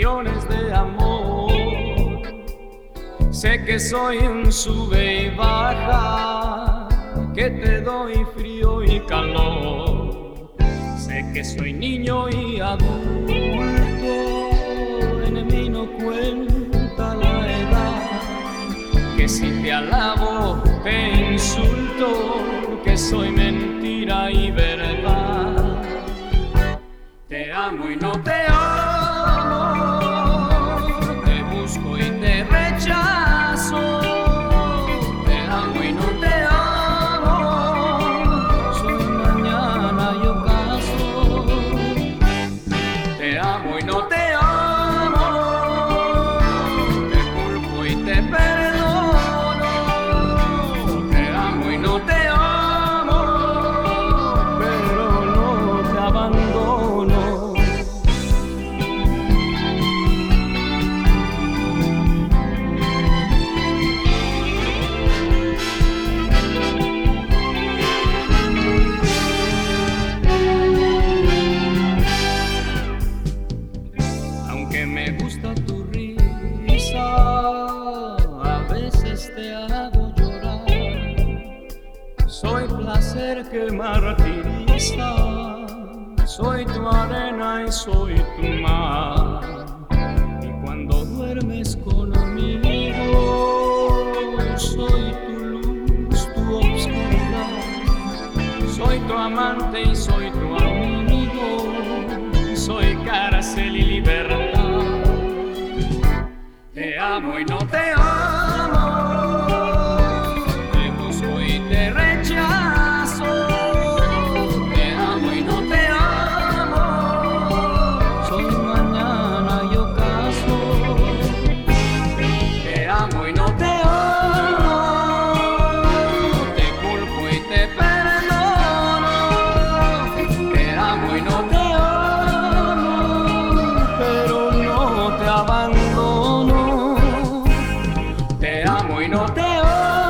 cuestiones de amor. Sé que soy un sube y baja, que te doy frío y calor. Sé que soy niño y adulto, en mí no cuenta la edad. Que si te alabo, te insulto, que soy mentira y verdad. Te amo y no te amo, te busco y te rechazo. Te amo y no te amo, soy mañana y ocaso. Te amo y no te amo, te culpo y te perdono. Te amo y no te amo, pero no te abandono. Aunque me gusta tu risa, a veces te hago llorar. Soy placer que martiriza, soy tu arena y soy tu mar. Y cuando duermes conmigo, soy tu luz, tu obscuridad. Soy tu amante y soy tu amigo, soy cárcel y libertad. Te amo y no te amo, te busco y te rechazo. Te amo y no te amo, soy mañana y ocaso. Te amo y no te amo, te culpo y te perdono. Te amo y no te amo, pero no te abandono. Te amo y no te amo.